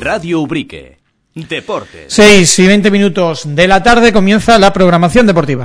Radio Ubrique. Deportes. 6:20 de la tarde comienza la programación deportiva.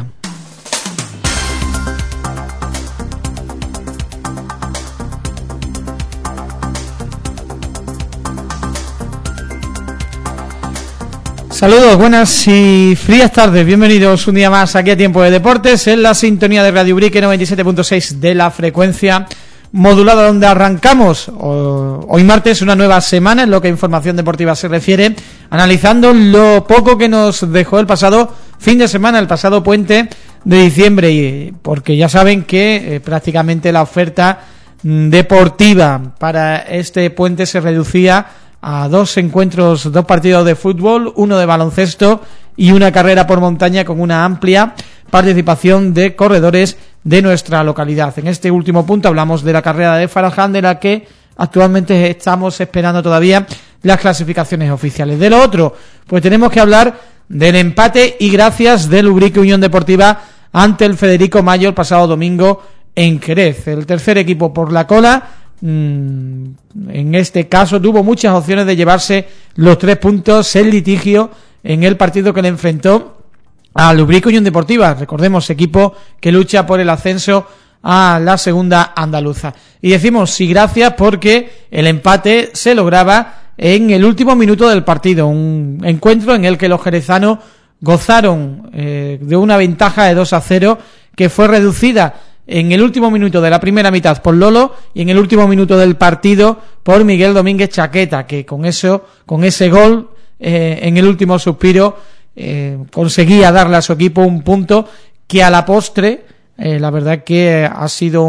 Saludos, buenas y frías tardes, bienvenidos un día más aquí a Tiempo de Deportes en la sintonía de Radio Ubrique 97.6 de la frecuencia modulada, donde arrancamos hoy martes una nueva semana en lo que a información deportiva se refiere, analizando lo poco que nos dejó el pasado fin de semana, el pasado puente de diciembre, y porque ya saben que prácticamente la oferta deportiva para este puente se reducía a dos partidos de fútbol, uno de baloncesto y una carrera por montaña con una amplia participación de corredores de nuestra localidad. En este último punto hablamos de la carrera de Faraján, de la que actualmente estamos esperando todavía las clasificaciones oficiales. De lo otro, pues tenemos que hablar del empate y gracias del Ubrique Unión Deportiva ante el Federico Mayo el pasado domingo en Jerez. El tercer equipo por la cola, en este caso tuvo muchas opciones de llevarse los 3 puntos en litigio en el partido que le enfrentó al Ubrique Unión Deportiva, recordemos, equipo que lucha por el ascenso a la segunda andaluza. Y decimos sí gracias porque el empate se lograba en el último minuto del partido, un encuentro en el que los jerezanos gozaron de una ventaja de 2-0 que fue reducida en el último minuto de la primera mitad por Lolo y en el último minuto del partido por Miguel Domínguez Chaqueta, que con ese gol en el último suspiro conseguía darle a su equipo un punto que a la postre la verdad que ha sido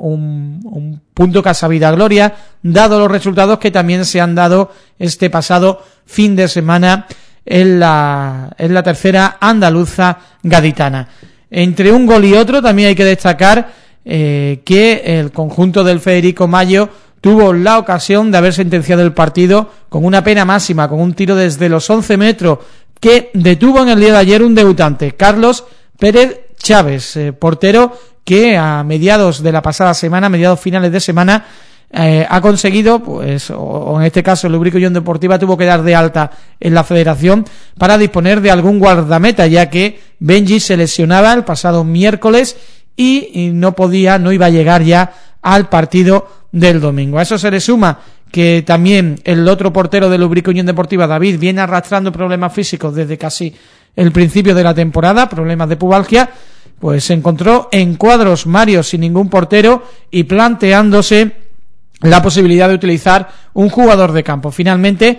un punto que ha sabido a gloria, dado los resultados que también se han dado este pasado fin de semana en la tercera andaluza gaditana. Entre un gol y otro también hay que destacar que el conjunto del Federico Mayo tuvo la ocasión de haber sentenciado el partido con una pena máxima, con un tiro desde los 11 metros que detuvo en el día de ayer un debutante, Carlos Pérez Chávez, portero que a mediados finales de semana, ha conseguido, pues, o en este caso el Ubrique Unión Deportiva tuvo que dar de alta en la federación para disponer de algún guardameta, ya que Benji se lesionaba el pasado miércoles y no iba a llegar ya al partido del domingo. A eso se le suma que también el otro portero del Ubrique Unión Deportiva, David, viene arrastrando problemas físicos desde casi el principio de la temporada, problemas de pubalgia, pues se encontró en cuadros Mario sin ningún portero y planteándose la posibilidad de utilizar un jugador de campo. Finalmente,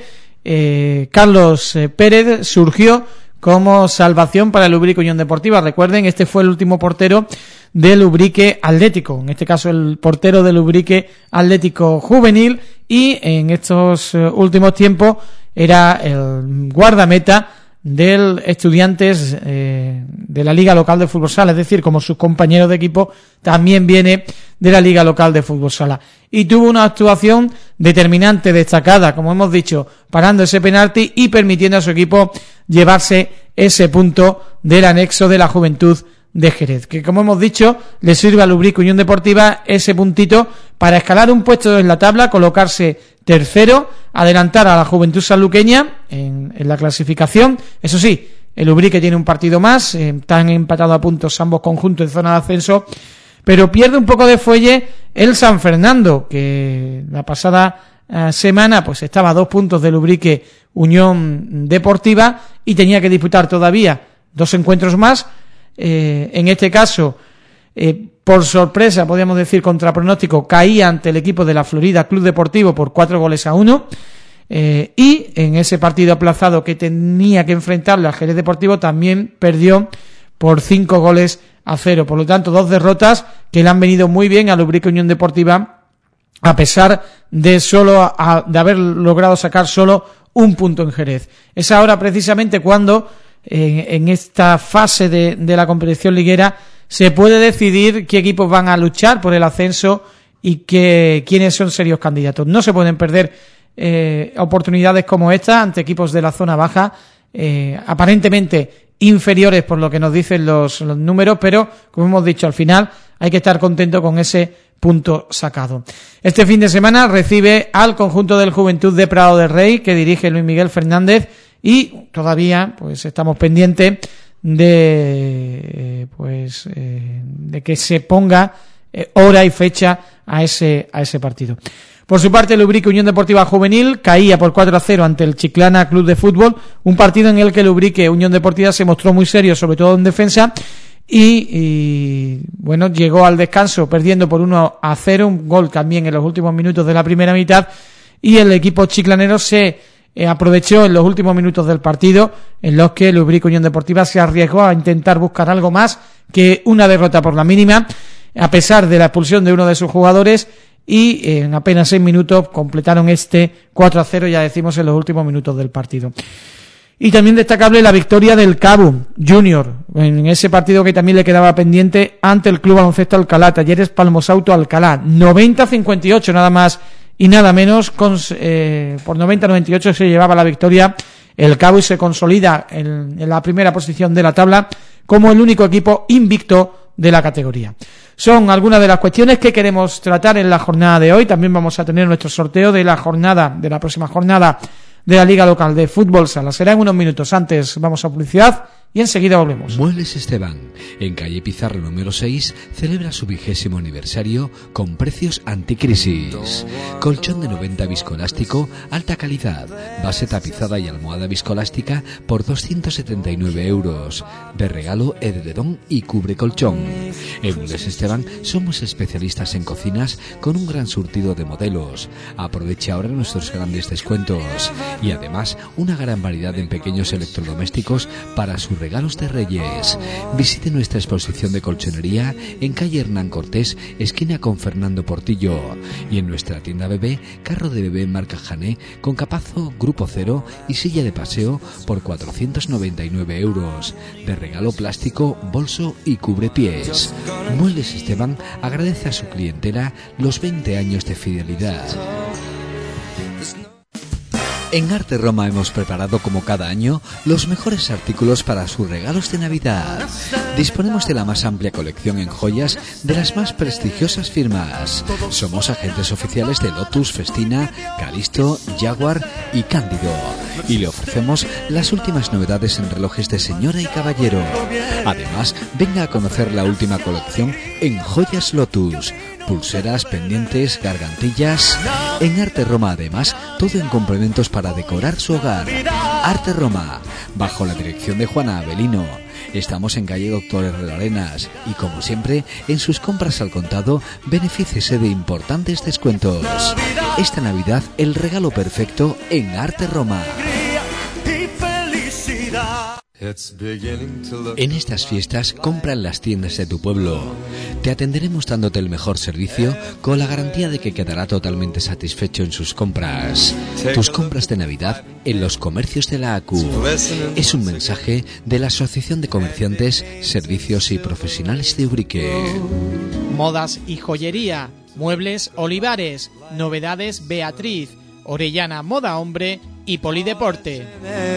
Carlos Pérez surgió como salvación para el Ubrique Unión Deportiva. Recuerden, este fue el último portero del Ubrique Atlético, en este caso el portero del Ubrique Atlético Juvenil, y en estos últimos tiempos era el guardameta del Estudiantes de la Liga Local de Fútbol Sala, es decir, como sus compañeros de equipo también viene de la Liga Local de Fútbol Sala, y tuvo una actuación determinante, destacada, como hemos dicho, parando ese penalti y permitiendo a su equipo llevarse ese punto del anexo de la Juventud de Jerez, que como hemos dicho le sirve al Ubrique Unión Deportiva ese puntito para escalar un puesto en la tabla, colocarse tercero, adelantar a la Juventud Sanluqueña en la clasificación. Eso sí, el Ubrique tiene un partido más, están empatados a puntos ambos conjuntos en zona de ascenso, pero pierde un poco de fuelle el San Fernando, que la pasada semana pues estaba a 2 puntos del Ubrique Unión Deportiva y tenía que disputar todavía 2 encuentros más. En este caso, por sorpresa, podríamos decir contra pronóstico, caía ante el equipo de la Florida Club Deportivo por 4-1, y en ese partido aplazado que tenía que enfrentarle al Jerez Deportivo también perdió por 5-0. Por lo tanto, 2 derrotas que le han venido muy bien al Ubrique Unión Deportiva, a pesar de de haber logrado sacar solo un punto en Jerez. Es ahora precisamente cuando en esta fase de la competición liguera se puede decidir qué equipos van a luchar por el ascenso y quiénes son serios candidatos. No se pueden perder oportunidades como esta ante equipos de la zona baja, aparentemente inferiores por lo que nos dicen los números, pero como hemos dicho, al final hay que estar contento con ese punto sacado. Este fin de semana recibe al conjunto del Juventud de Prado de Rey, que dirige Luis Miguel Fernández, y todavía pues estamos pendientes de que se ponga hora y fecha a ese partido. Por su parte, el Ubrique Unión Deportiva Juvenil caía por 4-0 ante el Chiclana Club de Fútbol, un partido en el que el Ubrique Unión Deportiva se mostró muy serio, sobre todo en defensa, y bueno, llegó al descanso perdiendo por 1-0, un gol también en los últimos minutos de la primera mitad, y el equipo chiclanero se aprovechó en los últimos minutos del partido, en los que el Ubrique Unión Deportiva se arriesgó a intentar buscar algo más que una derrota por la mínima, a pesar de la expulsión de uno de sus jugadores, y en apenas 6 minutos completaron este 4-0, ya decimos, en los últimos minutos del partido. Y también destacable la victoria del Cabo Junior, en ese partido que también le quedaba pendiente ante el Club Baloncesto Alcalá, Talleres Palmosauto Alcalá, 90-58 nada más y nada menos, por 90-98 se llevaba la victoria el Cabo y se consolida en la primera posición de la tabla como el único equipo invicto de la categoría. Son algunas de las cuestiones que queremos tratar en la jornada de hoy. También vamos a tener nuestro sorteo de la próxima jornada de la Liga Local de Fútbol Sala. Será en unos minutos. Antes vamos a publicidad y enseguida volvemos. Muebles Esteban, en calle Pizarro número 6, celebra su 20º aniversario con precios anticrisis. Colchón de 90 viscoelástico, alta calidad, base tapizada y almohada viscoelástica por 279 €. De regalo, edredón y cubre colchón. En Muebles Esteban somos especialistas en cocinas con un gran surtido de modelos. Aproveche ahora nuestros grandes descuentos. Y además, una gran variedad en pequeños electrodomésticos para sus regalos de Reyes. Visite nuestra exposición de colchonería en calle Hernán Cortés, esquina con Fernando Portillo, y en nuestra tienda bebé, carro de bebé marca Jané con capazo Grupo Cero y silla de paseo por 499 €. De regalo, plástico, bolso y cubrepiés. Muebles Esteban agradece a su clientela los 20 años de fidelidad. En Arte Roma hemos preparado, como cada año, los mejores artículos para sus regalos de Navidad. Disponemos de la más amplia colección en joyas de las más prestigiosas firmas. Somos agentes oficiales de Lotus, Festina, Calisto, Jaguar y Cándido. Y le ofrecemos las últimas novedades en relojes de señora y caballero. Además, venga a conocer la última colección en Joyas Lotus. Pulseras, pendientes, gargantillas. En Arte Roma, además, todo en complementos para decorar su hogar. Arte Roma, bajo la dirección de Juana Avelino. Estamos en calle Doctor Herrero Arenas y, como siempre, en sus compras al contado, benefíciese de importantes descuentos. Esta Navidad, el regalo perfecto en Arte Roma. En estas fiestas, compra en las tiendas de tu pueblo. Te atenderemos dándote el mejor servicio con la garantía de que quedará totalmente satisfecho en sus compras. Tus compras de Navidad en los comercios de la ACU. Es un mensaje de la Asociación de Comerciantes, Servicios y Profesionales de Ubrique. Modas y joyería, muebles Olivares, novedades Beatriz, Orellana Moda Hombre y Polideporte.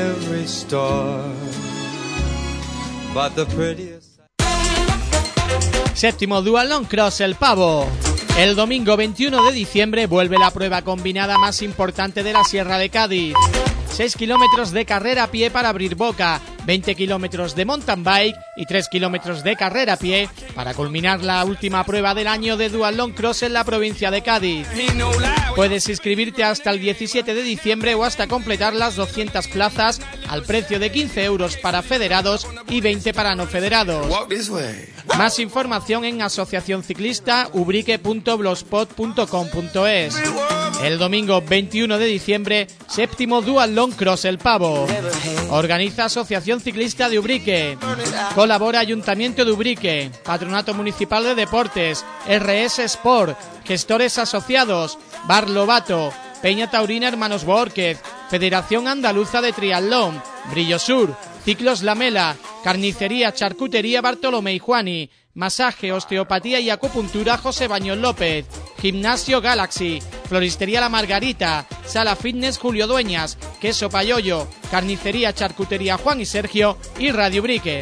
Séptimo Dual Cross El Pavo. El domingo 21 de diciembre vuelve la prueba combinada más importante de la Sierra de Cádiz. 6 kilómetros de carrera a pie para abrir boca, 20 kilómetros de mountain bike y 3 kilómetros de carrera a pie para culminar la última prueba del año de Dual Long Cross en la provincia de Cádiz. Puedes inscribirte hasta el 17 de diciembre o hasta completar las 200 plazas al precio de 15 € para federados y 20 para no federados. Más información en asociacionciclistaubrique.blogspot.com.es. El domingo 21 de diciembre, séptimo Dual Long Cross El Pavo. Organiza Asociación Ciclista de Ubrique. Colabora Ayuntamiento de Ubrique, Patronato Municipal de Deportes, RS Sport, Gestores Asociados, Bar Lobato, Peña Taurina Hermanos Borquez, Federación Andaluza de Triatlón, Brillo Sur, Ciclos Lamela, Carnicería Charcutería Bartolomé y Juani, Masaje, Osteopatía y Acupuntura José Baños López, Gimnasio Galaxy, Floristería La Margarita, Sala Fitness Julio Dueñas, Queso Payoyo, Carnicería Charcutería Juan y Sergio y Radio Brique.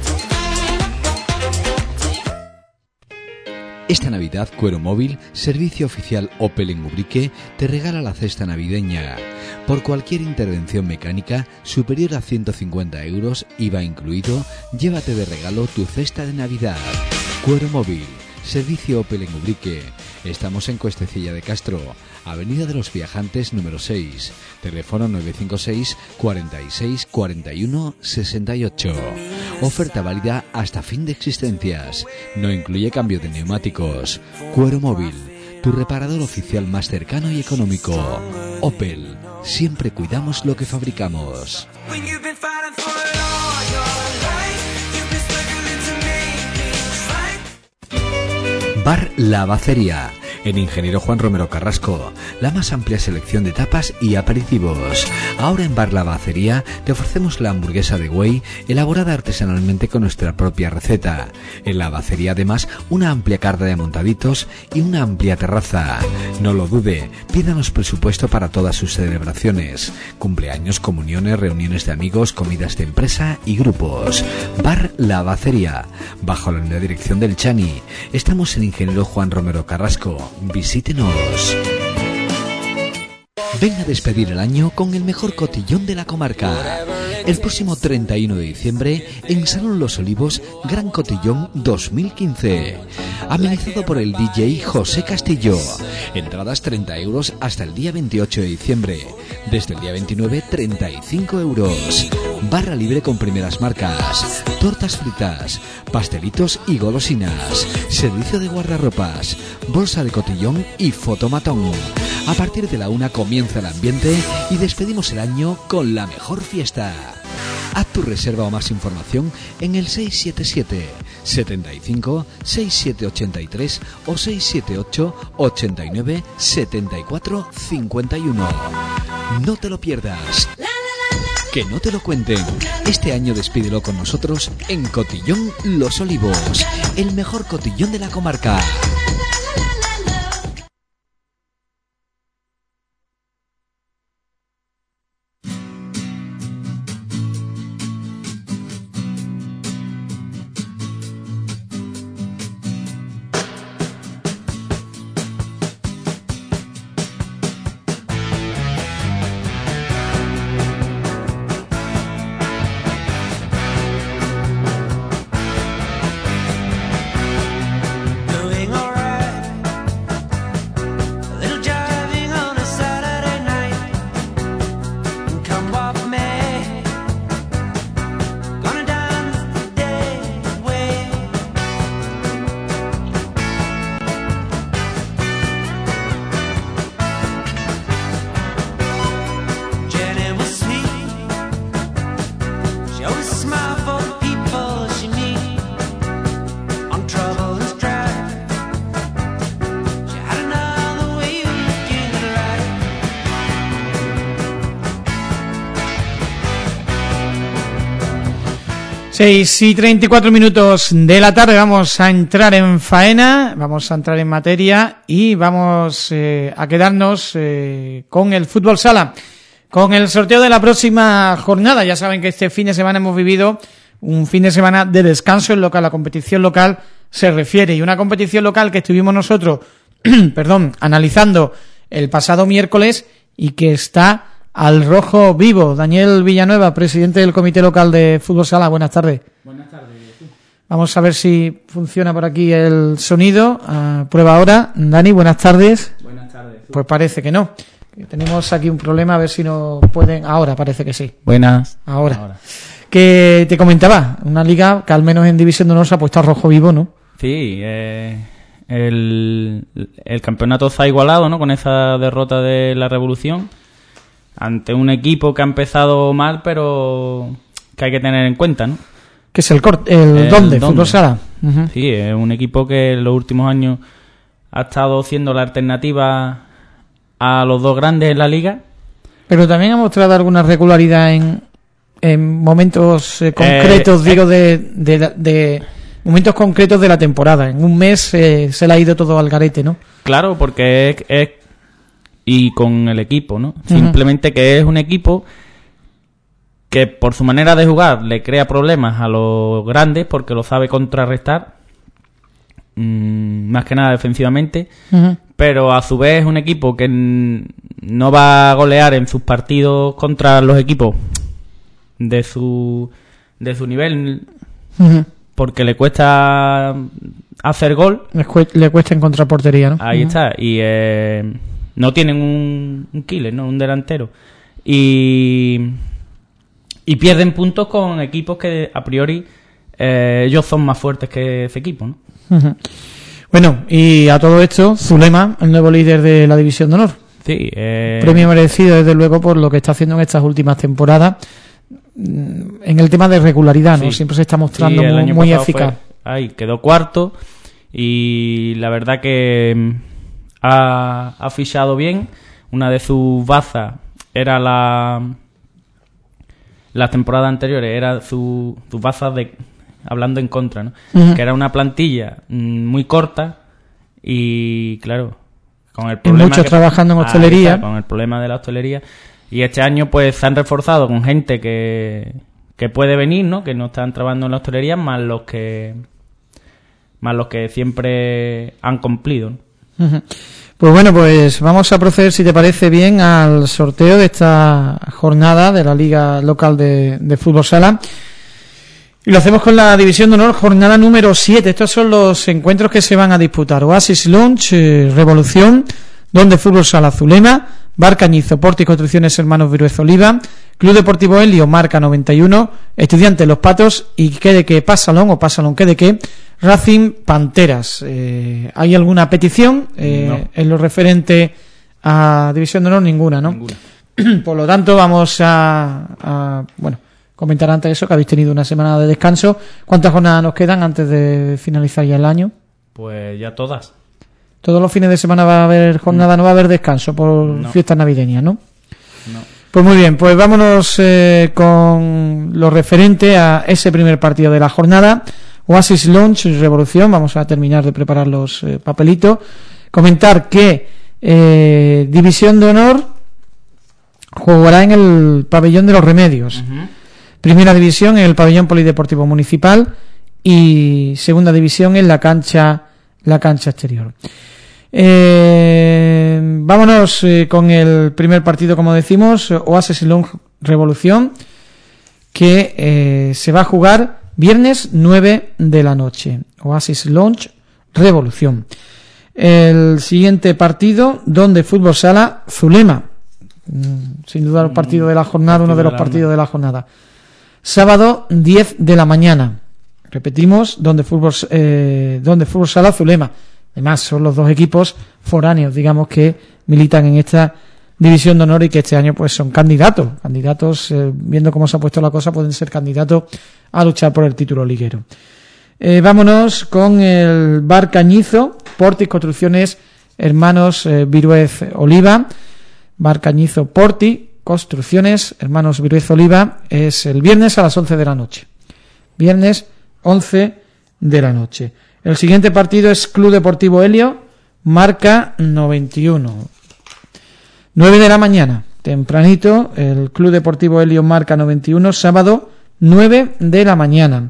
Esta Navidad, Cuero Móvil, servicio oficial Opel en Ubrique, te regala la cesta navideña. Por cualquier intervención mecánica superior a 150 euros, IVA incluido, llévate de regalo tu cesta de Navidad. Cuero Móvil, servicio Opel en Ubrique. Estamos en Cuestecilla de Castro, Avenida de los Viajantes número 6, teléfono 956 46 41 68. Oferta válida hasta fin de existencias. No incluye cambio de neumáticos. Cuero Móvil, tu reparador oficial más cercano y económico. Opel, siempre cuidamos lo que fabricamos. Bar La Bacería, en Ingeniero Juan Romero Carrasco, la más amplia selección de tapas y aperitivos. Ahora en Bar La Bacería te ofrecemos la hamburguesa de buey elaborada artesanalmente con nuestra propia receta. En La Bacería además una amplia carta de montaditos y una amplia terraza. No lo dude, pídanos presupuesto para todas sus celebraciones, cumpleaños, comuniones, reuniones de amigos, comidas de empresa y grupos. Bar La Bacería, bajo la dirección del Chani. Estamos en Ingeniero Juan Romero Carrasco. Visítenos. Ven a despedir el año con el mejor cotillón de la comarca. El próximo 31 de diciembre en Salón Los Olivos, Gran Cotillón 2015. Amenizado por el DJ José Castillo. Entradas 30 euros hasta el día 28 de diciembre. Desde el día 29, 35 euros. Barra libre con primeras marcas. Tortas fritas, pastelitos y golosinas. Servicio de guardarropas, bolsa de cotillón y fotomatón. A partir de la 1 comienza el ambiente y despedimos el año con la mejor fiesta. Haz tu reserva o más información en el 677 75 6783 o 678 89 74 51. No te lo pierdas. Que no te lo cuenten. Este año despídelo con nosotros en Cotillón Los Olivos, el mejor cotillón de la comarca. Seis y 34 minutos de la tarde, vamos a entrar en faena, vamos a entrar en materia y vamos a quedarnos con el fútbol sala, con el sorteo de la próxima jornada. Ya saben que este fin de semana hemos vivido un fin de semana de descanso en lo que a la competición local se refiere, y una competición local que estuvimos nosotros analizando el pasado miércoles y que está al rojo vivo. Daniel Villanueva, presidente del Comité Local de Fútbol Sala, buenas tardes. Buenas tardes. Vamos a ver si funciona por aquí el sonido. Prueba ahora. Dani, buenas tardes. Buenas tardes. Pues parece que no. Tenemos aquí un problema, a ver si nos pueden... Ahora parece que sí. Buenas. Ahora. Que te comentaba, una liga que al menos en División de Honor se ha puesto a rojo vivo, ¿no? Sí, el campeonato está igualado, ¿no? Con esa derrota de la Revolución, ante un equipo que ha empezado mal, pero que hay que tener en cuenta, ¿no? Que es el Donde, Fútbol Sala. Uh-huh. Sí, es un equipo que en los últimos años ha estado siendo la alternativa a los dos grandes en la liga. Pero también ha mostrado alguna regularidad en momentos concretos, de momentos concretos de la temporada. En un mes se le ha ido todo al garete, ¿no? Claro, porque y con el equipo, ¿no? Simplemente que es un equipo que por su manera de jugar le crea problemas a los grandes porque lo sabe contrarrestar, más que nada defensivamente, pero a su vez es un equipo que no va a golear en sus partidos contra los equipos de su nivel, porque le cuesta hacer gol. Le cuesta encontrar portería, ¿no? Ahí está. Y no tienen un killer, ¿no? Un delantero. Y pierden puntos con equipos que a priori ellos son más fuertes que ese equipo, ¿no? Bueno, y a todo esto, Zulema, el nuevo líder de la División de Honor. Sí. Premio merecido, desde luego, por lo que está haciendo en estas últimas temporadas en el tema de regularidad, ¿no? Sí. Siempre se está mostrando Sí, el año muy pasado eficaz. Ahí quedó cuarto y la verdad que ha fichado bien. Una de sus bazas era las temporadas anteriores, era sus bazas de hablando en contra, ¿no? Que era una plantilla muy corta y claro, con el problema muchos trabajando en hostelería. Con el problema de la hostelería. Y este año pues se han reforzado con gente que puede venir, ¿no? Que no están trabajando en la hostelería, más los que siempre han cumplido, ¿no? Pues bueno, pues vamos a proceder, si te parece bien, al sorteo de esta jornada de la Liga Local de Fútbol Sala. Y lo hacemos con la División de Honor, jornada número 7. Estos son los encuentros que se van a disputar. Oasis Lounge, Revolución, Donde Fútbol Sala Zulema, Bar Cañizo, Porti Construcciones Hermanos Viruez Oliva, Club Deportivo Helio, Marca 91, Estudiantes Los Patos y Quedeque Pasalón o Pasalón Quedeque, Racing Panteras. ¿Hay alguna petición No. en lo referente a División de Honor? Ninguna, ¿no? Ninguna. Por lo tanto, vamos a comentar antes eso, que habéis tenido una semana de descanso. ¿Cuántas jornadas nos quedan antes de finalizar ya el año? Pues ya todas. Todos los fines de semana va a haber jornada, no va a haber descanso por fiestas navideñas, ¿no? No. Pues muy bien, pues vámonos con lo referente a ese primer partido de la jornada. Oasis Lounge Revolución, vamos a terminar de preparar los papelitos. Comentar que División de Honor jugará en el Pabellón de los Remedios. Primera división en el Pabellón Polideportivo Municipal y segunda división en la cancha exterior. Vámonos con el primer partido, como decimos, Oasis Lounge Revolución, que se va a jugar viernes 9 de la noche. Oasis Lounge Revolución. El siguiente partido, Donde Fútbol Sala Zulema. Sin duda el partido de la jornada, uno de los partidos de la jornada. Sábado 10 de la mañana. Repetimos, Donde Fútbol Sala Zulema. Además, son los dos equipos foráneos, digamos, que militan en esta División de Honor y que este año pues son candidatos, viendo cómo se ha puesto la cosa, pueden ser candidatos a luchar por el título liguero. Vámonos con el Bar Cañizo, Porti Construcciones Hermanos Viruez Oliva. Bar Cañizo Porti Construcciones Hermanos Viruez Oliva es el viernes a las 11 de la noche. Viernes 11 de la noche. El siguiente partido es Club Deportivo Helio, Marca 91. 9 de la mañana, tempranito, el Club Deportivo Helio Marca 91, sábado 9 de la mañana.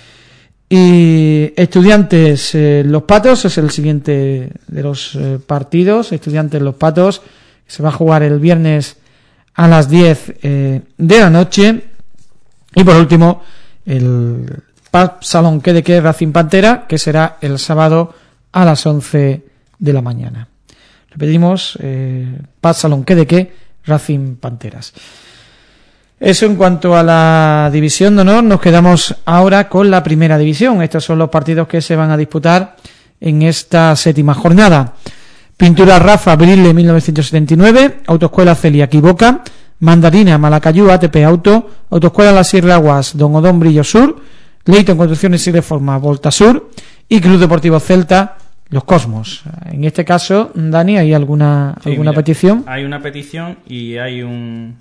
Y Estudiantes Los Patos es el siguiente de los partidos. Estudiantes Los Patos, se va a jugar el viernes a las 10 de la noche. Y por último, el Salón Quedeque Racing Pantera, que será el sábado a las 11 de la mañana. Repetimos, Salón Quedeque Racing Panteras. Eso en cuanto a la División de Honor. Nos quedamos ahora con la Primera División. Estos son los partidos que se van a disputar en esta séptima jornada. Pintura Rafa Brile 1979, Autoescuela Celia Quiboca, Mandarina Malacayú ATP Auto, Autoescuela La Sierra Aguas Don Odón Brillo Sur, Leighton Construcciones y Reforma Volta Sur y Club Deportivo Celta Los Cosmos. En este caso, Dani, ¿hay alguna petición? Hay una petición y hay un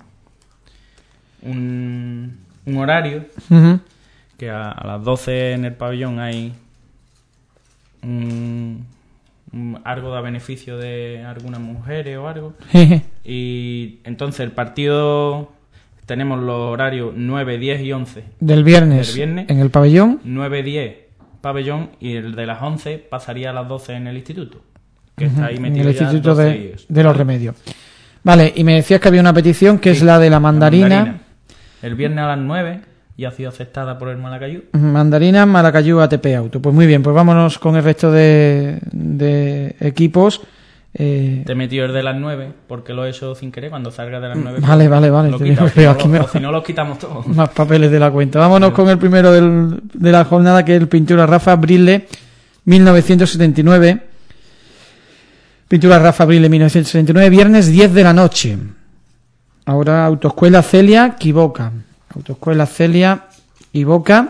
horario que a las 12 en el pabellón hay algo da beneficio de algunas mujeres o algo. Y entonces el partido tenemos los horarios 9, 10 y 11 del viernes en el pabellón. 9, 10 pabellón, y el de las 11 pasaría a las 12 en el instituto, que está ahí metido en el instituto de los Remedios. Vale, y me decías que había una petición que es la de la mandarina. El viernes a las 9 y ha sido aceptada por el Malacayú. Mandarina, Malacayú, ATP Auto. Pues muy bien, pues vámonos con el resto de equipos. Te he metido el de las 9 porque lo he hecho sin querer. Cuando salga de las 9 vale. Si no los quitamos todos. Más papeles de la cuenta. Vámonos con el primero de la jornada, que es el Pintura Rafa Brile 1979. Pintura Rafa Brile 1979, viernes 10 de la noche. Ahora Autoescuela Celia Quiboca. Autoescuela Celia y Boca.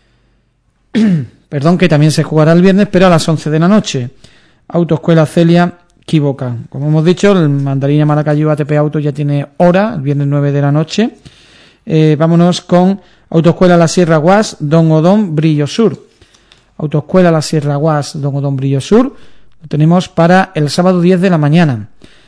Perdón, que también se jugará el viernes, pero a las 11 de la noche. Autoescuela Celia Quiboca. Como hemos dicho, el Mandarina Malacayú ATP Auto ya tiene hora, el viernes 9 de la noche. Vámonos con Autoescuela La Sierra Guas, Don Odón, Brillo Sur. Autoescuela La Sierra Guas, Don Odón, Brillo Sur. Lo tenemos para el sábado 10 de la mañana.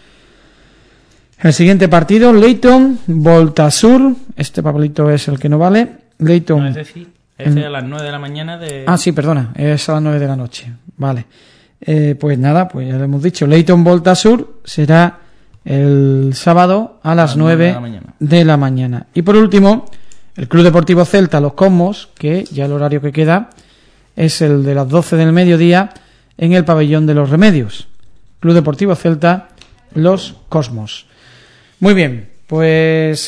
El siguiente partido, Leyton, Volta Sur. Este papelito es el que no vale. Leyton. No, ese sí. Ese es a las 9 de la mañana de... Ah, sí, perdona. Es a las 9 de la noche. Vale. Pues nada, pues ya lo hemos dicho. Leyton Volta Sur será el sábado a las 9 de la mañana. Y por último, el Club Deportivo Celta, Los Cosmos, que ya el horario que queda es el de las 12 del mediodía en el pabellón de los Remedios. Club Deportivo Celta, Los Cosmos. Muy bien, pues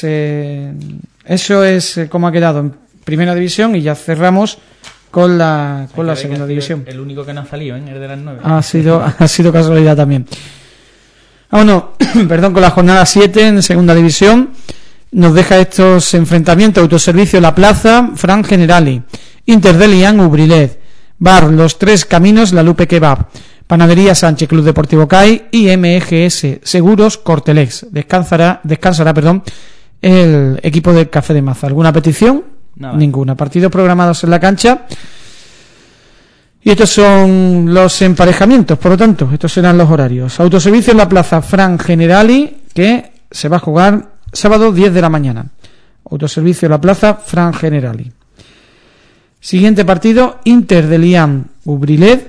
eso es como ha quedado en primera división, y ya cerramos con la segunda división. El único que no ha salido, el de las 9. Ha sido casualidad también. Vámonos, perdón, con la jornada 7 en segunda división. Nos deja estos enfrentamientos: Autoservicio La Plaza, Fran Generali, Inter de Lian, Ubrilet, Bar Los Tres Caminos, La Lupe Kebab, Panadería Sánchez, Club Deportivo CAI y MGS Seguros Cortelex. Descansará, el equipo del Café de Maza. ¿Alguna petición? Nada. Ninguna. Partidos programados en la cancha. Y estos son los emparejamientos, por lo tanto, estos serán los horarios. Autoservicio en la Plaza Fran Generali, que se va a jugar sábado 10 de la mañana. Autoservicio en la Plaza Fran Generali. Siguiente partido, Inter de Lian Ubrilet,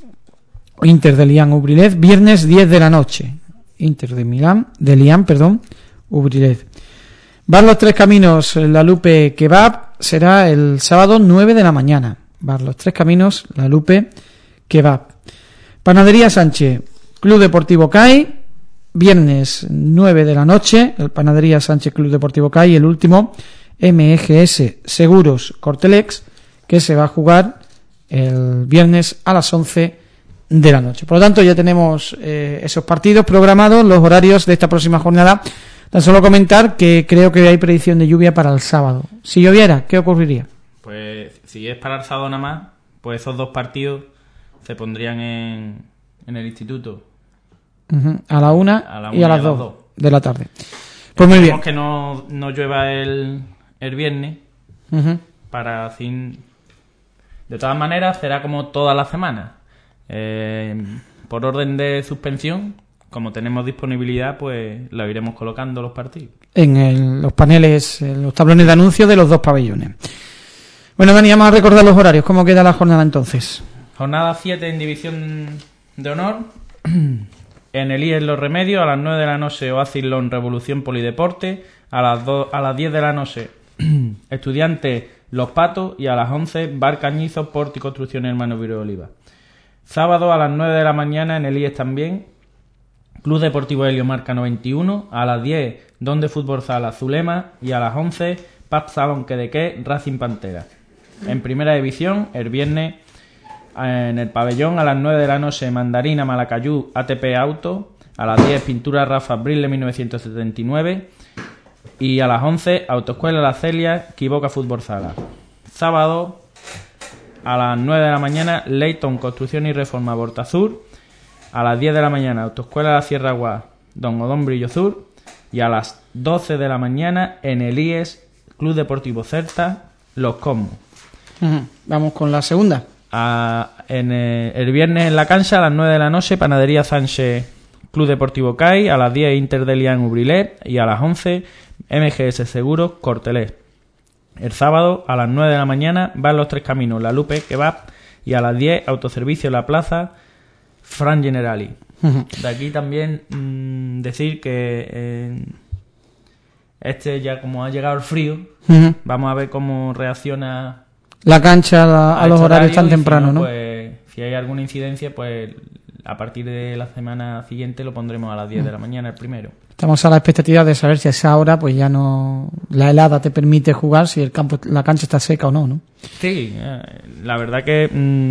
viernes 10 de la noche. Inter de Lian, Ubrilet. Bar Los Tres Caminos, La Lupe Kebab, será el sábado 9 de la mañana. Bar Los Tres Caminos, La Lupe Kebab. Panadería Sánchez, Club Deportivo CAI, viernes 9 de la noche. El Panadería Sánchez, Club Deportivo CAI. El último, MGS Seguros Cortelex, que se va a jugar el viernes a las 11 de la noche. Por lo tanto, ya tenemos esos partidos programados, los horarios de esta próxima jornada. Tan solo comentar que creo que hay predicción de lluvia para el sábado. Si lloviera, ¿qué ocurriría? Pues si es para el sábado nada más, pues esos dos partidos se pondrían en el instituto. A la 1 y a las 2 de la tarde. Pues muy bien. Que no llueva el viernes, para así... De todas maneras, será como toda la semana. Por orden de suspensión, como tenemos disponibilidad, pues lo iremos colocando los partidos. En los paneles, en los tablones de anuncios de los dos pabellones. Bueno, Dani, vamos a recordar los horarios. ¿Cómo queda la jornada entonces? Jornada 7 en División de Honor. En el IES Los Remedios, a las 9 de la noche, Oasis Lon Revolución Polideporte. A las 10 de la noche, Estudiantes Los Patos. Y a las 11, Bar Cañizo, Porti Construcción Hermano Viro Oliva. Sábado a las 9 de la mañana en el IES también, Club Deportivo Helio Marca 91. A las 10, Don de Fútbol Sala Zulema. Y a las 11, Pap Salón Quedequé Racing Pantera. En primera división, el viernes en el pabellón a las 9 de la noche, Mandarina Malacayú ATP Auto. A las 10, Pintura Rafa Brile 1979. Y a las 11, Autoescuela La Celia Quiboca Fútbol Sala. Sábado a las 9 de la mañana, Leyton Construcción y Reforma Bortazur. A las 10 de la mañana, Autoescuela La Sierra Guas Don Odón Brillo Sur. Y a las 12 de la mañana, en el IES Club Deportivo Celta, Los Cosmos. Vamos con la segunda. El viernes en la cancha a las 9 de la noche, Panadería Sánchez, Club Deportivo CAI, a las 10 Inter de Lian Ubrilet y a las 11 MGS Seguros Cortelés. El sábado a las 9 de la mañana van Los Tres Caminos, La Lupe Kebab, y a las 10 Autoservicio La Plaza, Fran Generali. De aquí también decir que ya como ha llegado el frío, vamos a ver cómo reacciona la cancha a los horarios tan tempranos, ¿no? Pues, si hay alguna incidencia, pues a partir de la semana siguiente lo pondremos a las 10 de la mañana, el primero. Estamos a la expectativa de saber si a esa hora pues ya no la helada te permite jugar, si la cancha está seca o no, ¿no? Sí, la verdad que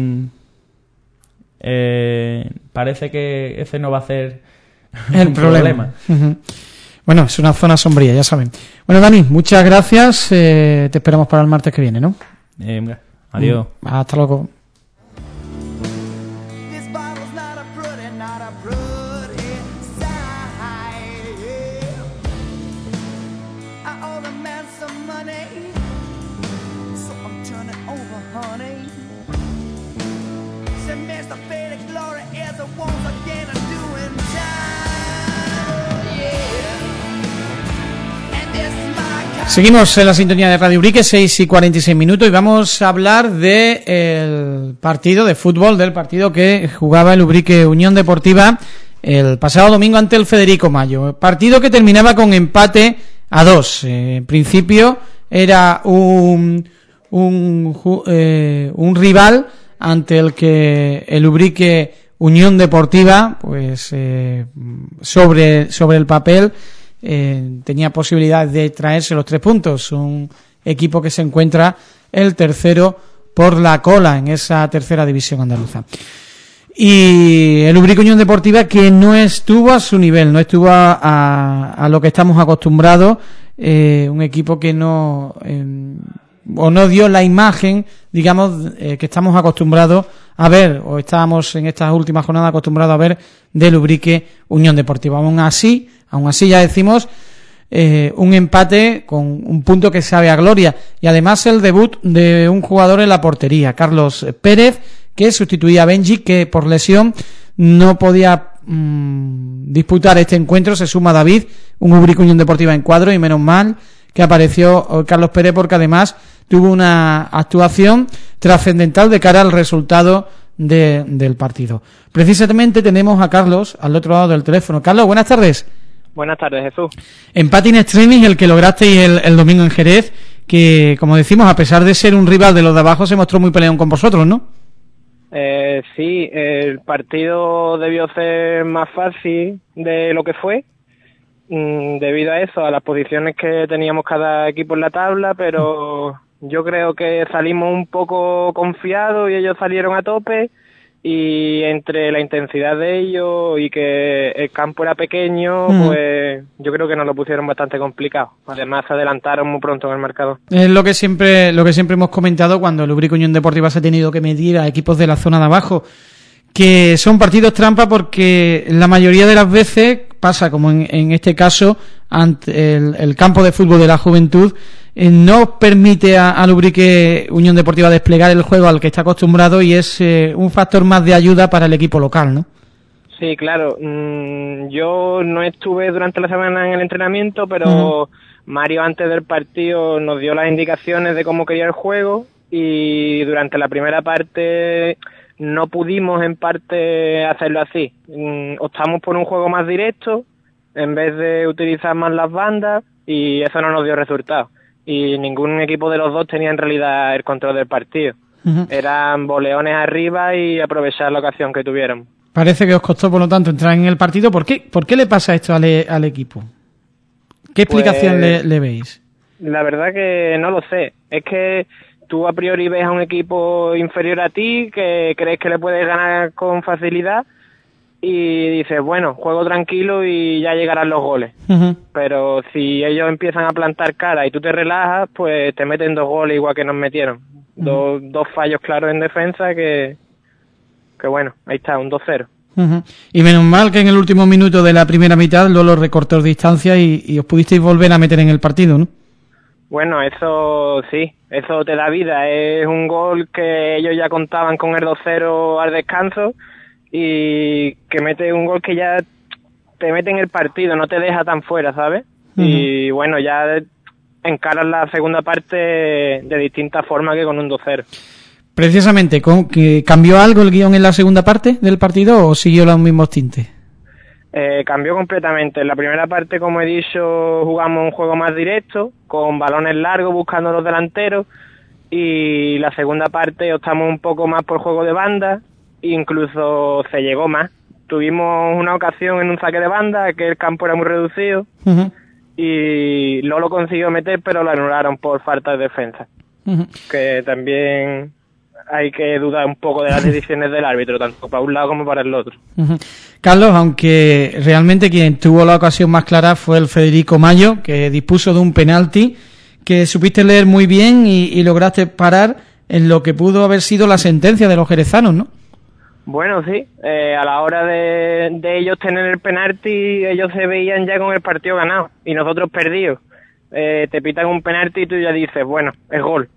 parece que ese no va a ser el problema. Bueno, es una zona sombría, ya saben. Bueno, Dani, muchas gracias. Te esperamos para el martes que viene, ¿no? Adiós. Hasta luego. Seguimos en la sintonía de Radio Ubrique, 6:46 y vamos a hablar del partido de fútbol, del partido que jugaba el Ubrique Unión Deportiva el pasado domingo ante el Federico Mayo. Partido que terminaba con empate a 2. En principio era un rival ante el que el Ubrique Unión Deportiva, pues sobre el papel, tenía posibilidad de traerse los 3 puntos. Un equipo que se encuentra el tercero por la cola en esa tercera división andaluza. Y el Ubrique Unión Deportiva que no estuvo a su nivel, no estuvo a lo que estamos acostumbrados. Un equipo que no dio la imagen, digamos, que estamos acostumbrados a ver, o estábamos en estas últimas jornadas acostumbrados a ver del Ubrique Unión Deportiva. Aún así ya decimos, un empate con un punto que sabe a gloria, y además el debut de un jugador en la portería, Carlos Pérez, que sustituía a Benji, que por lesión no podía disputar este encuentro. Se suma David, un Ubrique Unión Deportiva en cuadro, y menos mal que apareció Carlos Pérez, porque además tuvo una actuación trascendental de cara al resultado del partido. Precisamente tenemos a Carlos al otro lado del teléfono. Carlos, buenas tardes. Buenas tardes, Jesús. Empate in extremis el que lograsteis el domingo en Jerez, que, como decimos, a pesar de ser un rival de los de abajo, se mostró muy peleón con vosotros, ¿no? Sí, el partido debió ser más fácil de lo que fue, debido a eso, a las posiciones que teníamos cada equipo en la tabla, pero yo creo que salimos un poco confiados y ellos salieron a tope, y entre la intensidad de ellos y que el campo era pequeño, pues yo creo que nos lo pusieron bastante complicado. Además se adelantaron muy pronto en el marcador. Es lo que siempre hemos comentado cuando el Ubrique Unión Deportiva se ha tenido que medir a equipos de la zona de abajo, que son partidos trampa, porque la mayoría de las veces pasa, como en este caso, ante el campo de fútbol de la juventud, no permite al Ubrique Unión Deportiva desplegar el juego al que está acostumbrado, y es un factor más de ayuda para el equipo local, ¿no? Sí, claro. Yo no estuve durante la semana en el entrenamiento, pero Mario antes del partido nos dio las indicaciones de cómo quería el juego, y durante la primera parte no pudimos en parte hacerlo así. Optamos por un juego más directo en vez de utilizar más las bandas, y eso no nos dio resultado. Y ningún equipo de los dos tenía en realidad el control del partido. Eran boleones arriba y aprovechar la ocasión que tuvieron. Parece que os costó, por lo tanto, entrar en el partido. ¿Por qué le pasa esto al equipo? ¿Qué explicación le veis? La verdad que no lo sé. Es que tú a priori ves a un equipo inferior a ti que crees que le puedes ganar con facilidad, y dices, bueno, juego tranquilo y ya llegarán los goles. Pero si ellos empiezan a plantar cara y tú te relajas, pues te meten 2 goles igual que nos metieron. Dos fallos claros en defensa que bueno, ahí está, un 2-0. Y menos mal que en el último minuto de la primera mitad Lolo recortó distancia y os pudisteis volver a meter en el partido, ¿no? Bueno, eso sí, eso te da vida. Es un gol que ellos ya contaban con el 2-0 al descanso y que mete un gol que ya te mete en el partido, no te deja tan fuera, ¿sabes? Y bueno, ya encaras la segunda parte de distinta forma que con un 2-0. Precisamente, ¿cambió algo el guión en la segunda parte del partido o siguió los mismos tintes? Cambió completamente. En la primera parte, como he dicho, jugamos un juego más directo, con balones largos buscando los delanteros, y la segunda parte optamos un poco más por juego de banda, incluso se llegó más. Tuvimos una ocasión en un saque de banda, que el campo era muy reducido, y no lo consiguió meter, pero lo anularon por falta de defensa. Que también hay que dudar un poco de las decisiones del árbitro, tanto para un lado como para el otro. Carlos, aunque realmente quien tuvo la ocasión más clara fue el Federico Mayo, que dispuso de un penalti que supiste leer muy bien y lograste parar en lo que pudo haber sido la sentencia de los jerezanos, ¿no? Bueno, sí, a la hora de ellos tener el penalti, ellos se veían ya con el partido ganado y nosotros perdidos. Te pitan un penalti y tú ya dices, bueno, es gol.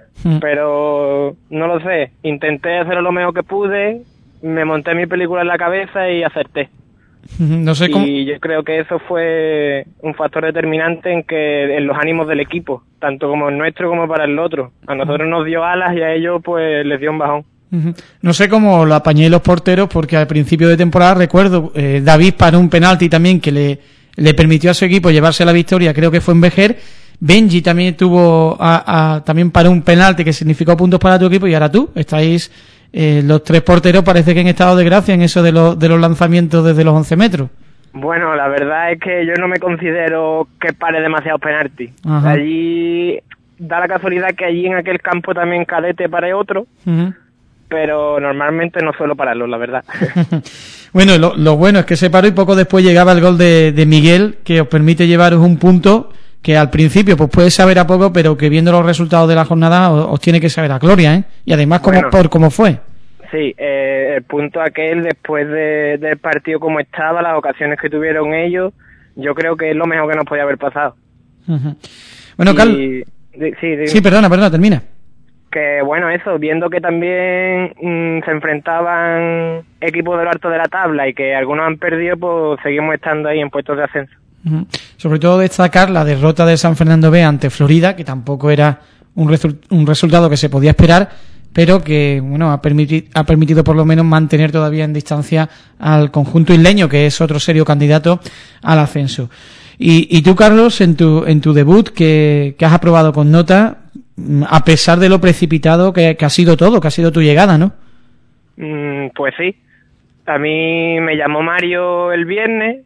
Pero no lo sé, intenté hacerlo lo mejor que pude, me monté mi película en la cabeza y acerté. No sé cómo. Y yo creo que eso fue un factor determinante en los ánimos del equipo, tanto como el nuestro como para el otro. A nosotros nos dio alas y a ellos pues les dio un bajón. No sé cómo lo apañé los porteros, porque al principio de temporada recuerdo David paró un penalti también que le permitió a su equipo llevarse la victoria, creo que fue en Vejer. Benji también tuvo también paró un penalti que significó puntos para tu equipo, y ahora tú estáis los tres porteros parece que en estado de gracia en eso de los lanzamientos desde los 11 metros. Bueno, la verdad es que yo no me considero que pare demasiados penaltis. Allí da la casualidad que allí en aquel campo también cadete pare otro, pero normalmente no suelo pararlos, la verdad. Bueno, lo bueno es que se paró y poco después llegaba el gol de Miguel, que os permite llevaros un punto que al principio pues puede saber a poco, pero que viendo los resultados de la jornada os tiene que saber a gloria, ¿eh? Y además por cómo fue. Sí, el punto aquel después del partido como estaba, las ocasiones que tuvieron ellos, yo creo que es lo mejor que nos podía haber pasado. Bueno, Carlos... Sí, perdona, termina. Que bueno, eso, viendo que también se enfrentaban equipos de lo alto de la tabla y que algunos han perdido, pues seguimos estando ahí en puestos de ascenso. Sobre todo destacar la derrota de San Fernando B ante Florida, que tampoco era un resultado que se podía esperar, pero que bueno ha permitido por lo menos mantener todavía en distancia al conjunto isleño, que es otro serio candidato al ascenso. Y tú, Carlos, en tu debut, que has aprobado con nota, a pesar de lo precipitado que ha sido todo, que ha sido tu llegada, ¿no? Pues sí. A mí me llamó Mario el viernes,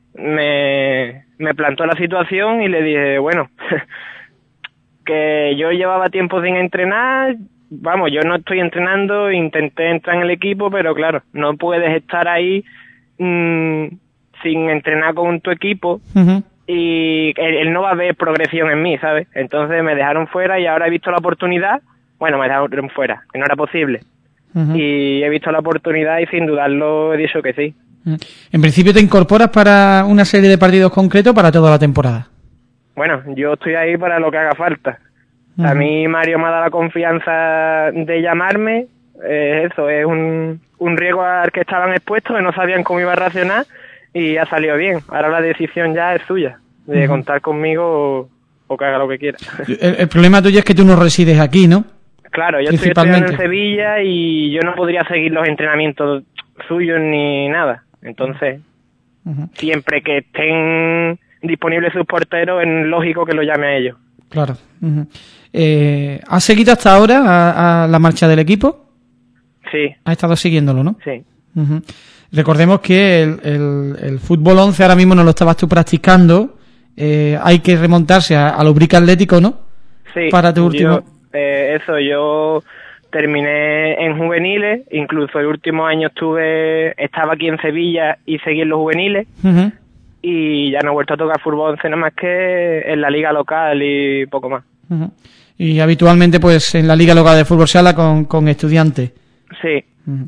me plantó la situación y le dije, bueno, que yo llevaba tiempo sin entrenar, vamos, yo no estoy entrenando, intenté entrar en el equipo, pero claro, no puedes estar ahí sin entrenar con tu equipo y él no va a ver progresión en mí, ¿sabes? Entonces me dejaron fuera y ahora he visto la oportunidad, bueno, me dejaron fuera, que no era posible. Y he visto la oportunidad y sin dudarlo he dicho que sí. En principio te incorporas para una serie de partidos concretos para toda la temporada. Bueno, yo estoy ahí para lo que haga falta. A mí Mario me ha dado la confianza de llamarme. Eso es un riesgo al que estaban expuestos, que no sabían cómo iba a reaccionar, y ha salido bien. Ahora la decisión ya es suya, de contar conmigo o que haga lo que quiera. El problema tuyo es que tú no resides aquí, ¿no? Claro, yo estoy estudiando en Sevilla y yo no podría seguir los entrenamientos suyos ni nada. Entonces, siempre que estén disponibles sus porteros, es lógico que lo llame a ellos. Claro. ¿Has seguido hasta ahora a la marcha del equipo? Sí. ¿Has estado siguiéndolo, no? Sí. Recordemos que el fútbol 11 ahora mismo no lo estabas tú practicando. Hay que remontarse a Lubrica Atlético, ¿no? Sí. Para tu último... yo terminé en juveniles, incluso el último año estaba aquí en Sevilla y seguí en los juveniles, y ya no he vuelto a tocar fútbol 11 nada más que en la liga local y poco más. Y habitualmente pues en la liga local de fútbol sala con estudiantes. Sí.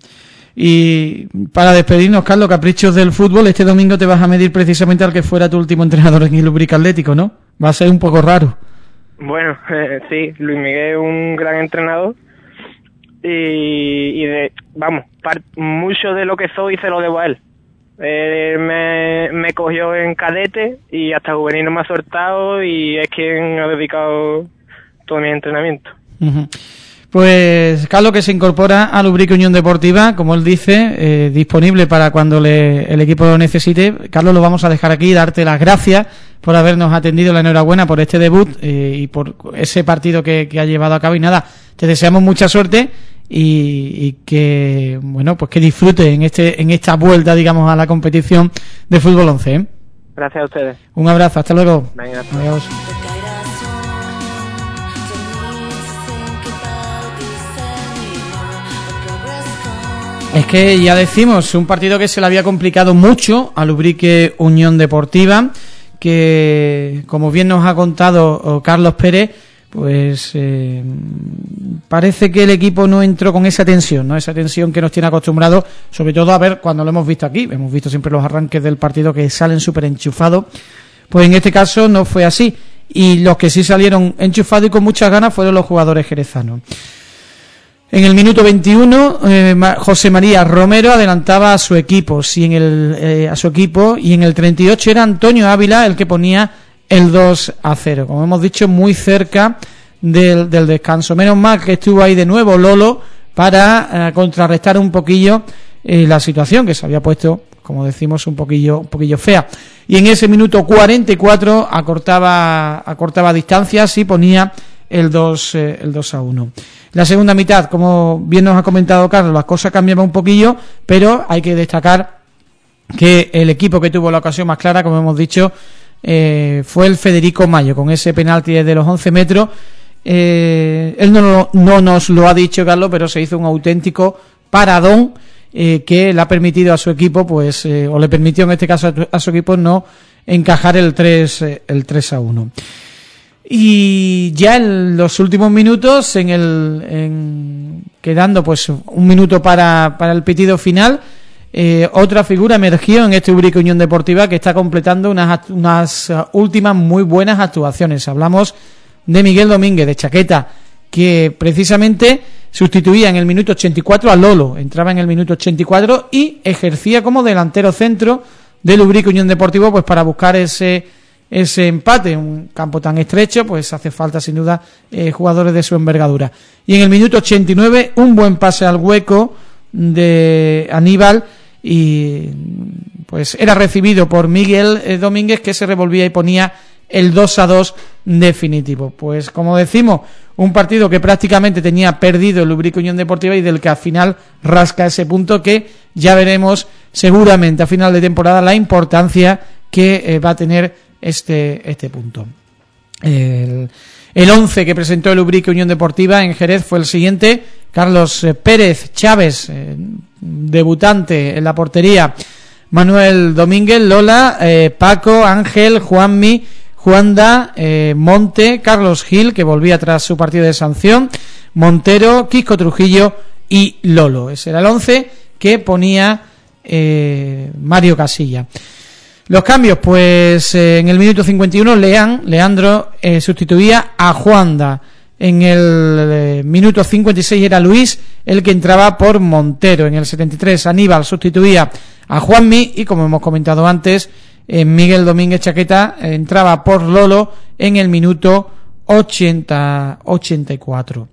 Y para despedirnos, Carlos, caprichos del fútbol, este domingo te vas a medir precisamente al que fuera tu último entrenador en el Lubrica Atlético, ¿no? Va a ser un poco raro. Bueno, sí, Luis Miguel es un gran entrenador y mucho de lo que soy se lo debo a él. Me cogió en cadete y hasta juvenil no me ha soltado y es quien ha dedicado todo mi entrenamiento. Uh-huh. Pues Carlos, que se incorpora a Lubrique Unión Deportiva, como él dice, disponible para cuando el equipo lo necesite. Carlos, lo vamos a dejar aquí, darte las gracias por habernos atendido, la enhorabuena por este debut y por ese partido que ha llevado a cabo. Y nada, te deseamos mucha suerte y que, bueno, pues que disfrute en esta vuelta, digamos, a la competición de fútbol 11, ¿eh? Gracias a ustedes. Un abrazo, hasta luego. Venga, adiós. Es que ya decimos, un partido que se le había complicado mucho a Lubrique Unión Deportiva, que como bien nos ha contado Carlos Pérez, pues parece que el equipo no entró con esa tensión, ¿no? Esa tensión que nos tiene acostumbrados, sobre todo a ver cuando lo hemos visto aquí, hemos visto siempre los arranques del partido que salen súper enchufados, pues en este caso no fue así, y los que sí salieron enchufados y con muchas ganas fueron los jugadores jerezanos. En el minuto 21, José María Romero adelantaba a su equipo, y en el 38 era Antonio Ávila el que ponía el 2-0. Como hemos dicho, muy cerca del descanso. Menos mal que estuvo ahí de nuevo Lolo para contrarrestar un poquillo la situación que se había puesto, como decimos, un poquillo fea. Y en ese minuto 44 acortaba distancias y ponía el 2-1. La segunda mitad, como bien nos ha comentado Carlos, las cosas cambiaban un poquillo, pero hay que destacar que el equipo que tuvo la ocasión más clara, como hemos dicho, fue el Federico Mayo, con ese penalti desde los 11 metros. Él no nos lo ha dicho, Carlos, pero se hizo un auténtico paradón que le ha permitido a su equipo, pues, o le permitió en este caso a su equipo no encajar el 3-1. Y ya en los últimos minutos, quedando pues un minuto para el pitido final, otra figura emergió en este Lubrique Unión Deportiva que está completando unas últimas muy buenas actuaciones. Hablamos de Miguel Domínguez, de Chaqueta, que precisamente sustituía en el minuto 84 a Lolo, entraba en el minuto 84 y ejercía como delantero centro de Lubrique Unión Deportivo, pues para buscar ese empate. Un campo tan estrecho, pues hace falta sin duda jugadores de su envergadura. Y en el minuto 89 un buen pase al hueco de Aníbal y pues era recibido por Miguel Domínguez, que se revolvía y ponía el 2-2 definitivo. Pues como decimos, un partido que prácticamente tenía perdido el Lubrique Unión Deportiva y del que al final rasca ese punto que ya veremos seguramente a final de temporada la importancia que va a tener este punto. El 11 que presentó el Lubrique Unión Deportiva en Jerez fue el siguiente: Carlos Pérez Chávez, debutante en la portería; Manuel Domínguez, Lola, Paco, Ángel, Juanmi, Juanda, Monte, Carlos Gil, que volvía tras su partido de sanción, Montero, Quisco Trujillo y Lolo. Ese era el 11 que ponía Mario Casilla. Los cambios, pues en el minuto 51 Leandro sustituía a Juanda. En el minuto 56 era Luis el que entraba por Montero. En el 73 Aníbal sustituía a Juanmi y, como hemos comentado antes, Miguel Domínguez Chaqueta entraba por Lolo en el minuto 84.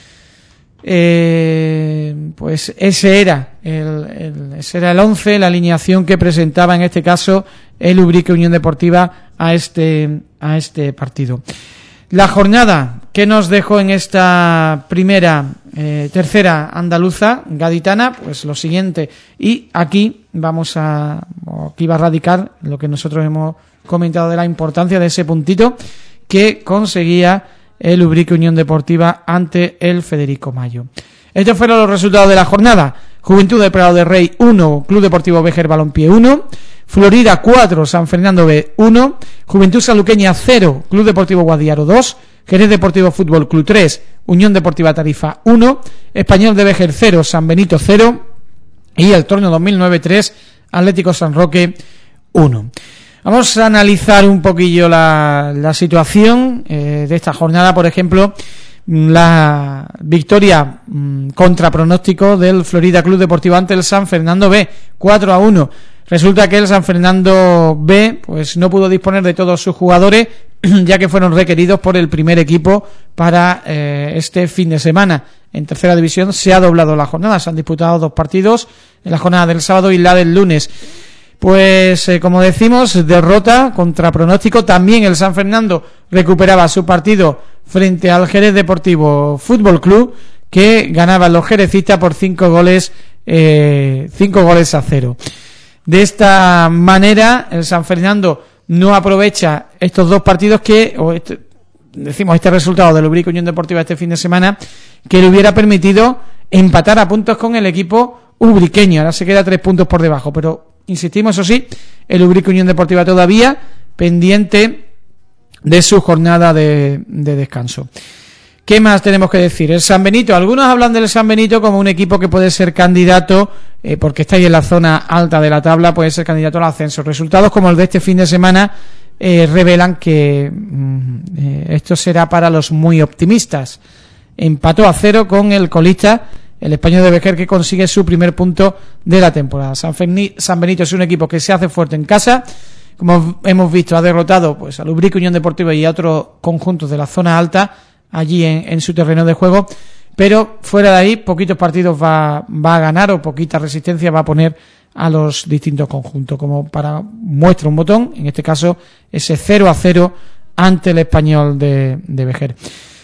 Pues ese era el 11, la alineación que presentaba en este caso el Lubrique Unión Deportiva a este partido. La jornada que nos dejó en esta tercera andaluza gaditana, pues lo siguiente, y aquí va a radicar lo que nosotros hemos comentado de la importancia de ese puntito que conseguía el Lubrique Unión Deportiva ante el Federico Mayo. Estos fueron los resultados de la jornada: Juventud de Prado de Rey 1, Club Deportivo Béjar Balompié 1, Florida 4, San Fernando B 1, Juventud Saluqueña 0, Club Deportivo Guadiaro 2, Jerez Deportivo Fútbol Club 3, Unión Deportiva Tarifa 1, Español de Béjar 0, San Benito 0 y el torneo 2009 3, Atlético San Roque 1. Vamos a analizar un poquillo la situación de esta jornada. Por ejemplo, la victoria contra pronóstico del Florida Club Deportivo ante el San Fernando B, 4-1. Resulta que el San Fernando B pues no pudo disponer de todos sus jugadores, ya que fueron requeridos por el primer equipo para este fin de semana. En tercera división se ha doblado la jornada, se han disputado 2 partidos, en la jornada del sábado y la del lunes. Pues como decimos, derrota contra pronóstico. También el San Fernando recuperaba su partido frente al Jerez Deportivo Fútbol Club, que ganaban los jerecistas por 5 goles a 0. De esta manera el San Fernando no aprovecha estos 2 partidos este resultado del Ubrique Unión Deportiva este fin de semana, que le hubiera permitido empatar a puntos con el equipo ubriqueño. Ahora se queda 3 puntos por debajo, pero insistimos, eso sí, el Ubrique Unión Deportiva todavía pendiente de su jornada de descanso. ¿Qué más tenemos que decir? El San Benito, algunos hablan del San Benito como un equipo que puede ser candidato, porque está ahí en la zona alta de la tabla, puede ser candidato al ascenso. Resultados como el de este fin de semana revelan que esto será para los muy optimistas. Empató a 0 con el colista, el Español de Vejer, que consigue su primer punto de la temporada. San Benito es un equipo que se hace fuerte en casa. Como hemos visto, ha derrotado pues al Ubrique Unión Deportiva y a otros conjuntos de la zona alta allí en su terreno de juego, pero fuera de ahí poquitos partidos va a ganar, o poquita resistencia va a poner a los distintos conjuntos, como para muestra un botón, en este caso ese 0-0 ante el Español de Vejer.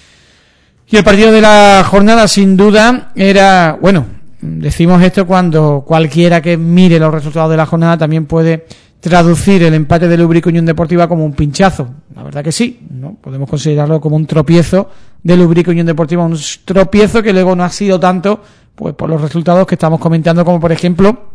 Y el partido de la jornada, sin duda, era, bueno, decimos esto cuando cualquiera que mire los resultados de la jornada también puede traducir el empate del Ubrique Unión Deportiva como un pinchazo. La verdad que sí, ¿no? Podemos considerarlo como un tropiezo del Ubrique Unión Deportiva, un tropiezo que luego no ha sido tanto, pues por los resultados que estamos comentando, como por ejemplo